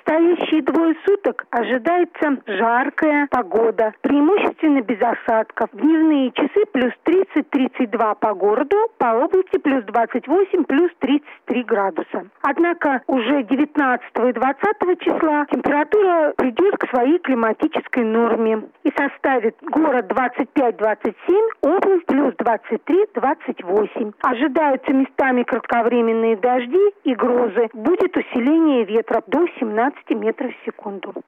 предстоящие двое суток ожидается жаркая погода, преимущественно без осадков. Дневные часы плюс 30-32 по городу, по области плюс 28, плюс 33 градуса. Однако уже 19 и 20 числа температура придет к своей климатической норме и составит город 25-27, область плюс 23-28. Ожидаются местами кратковременные дожди и грозы. Будет усиление ветра до 17 метров в секунду.